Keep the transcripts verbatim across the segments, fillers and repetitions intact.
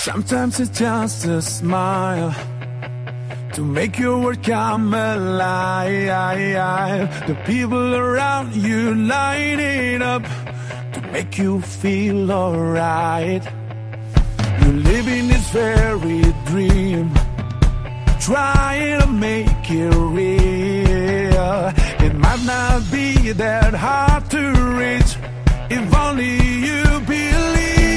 Sometimes it's just a smile to make your world come alive. The people around you light it up to make you feel alright. You live in this very dream, trying to make it real. It might not be that hard to reach if only you believe.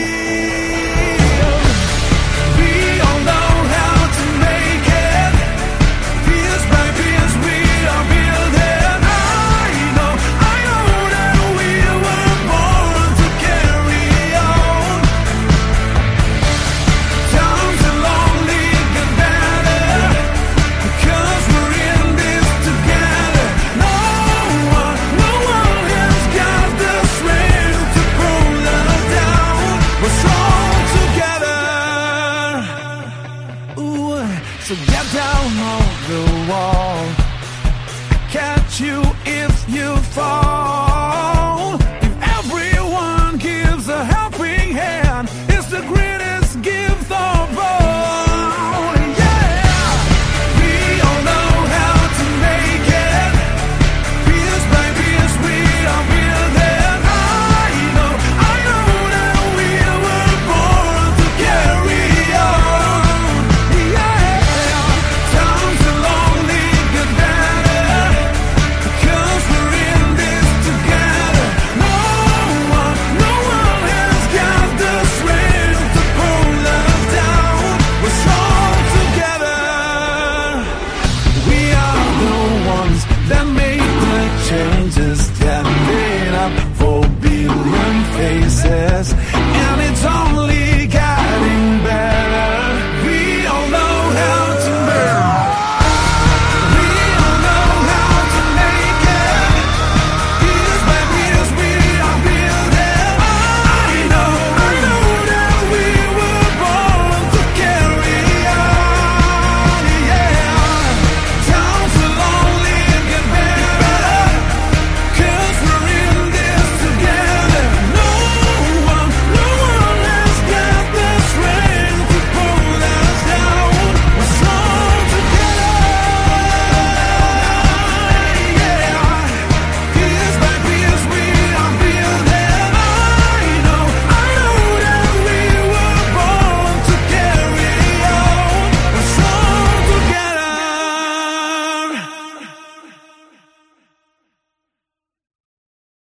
We all know how to make it. Piece by piece we are building. I know, I know that we were born to carry on. Times are lonely get better because we're in this together. No one, no one has got the strength to pull us down. We're strong together. Ooh, so get down on the wall. Catch you if you fall. If everyone gives a helping hand, it's the greatest gift of all. Yeah, we all know how to make it. Piece by piece we are building. I know, I know that we were born to carry on. Yeah, times are lonely get better because we're in this together. No one, no one has got the strength to pull us down. We're strong together. We are the ones that make the changes, standing up for billion faces.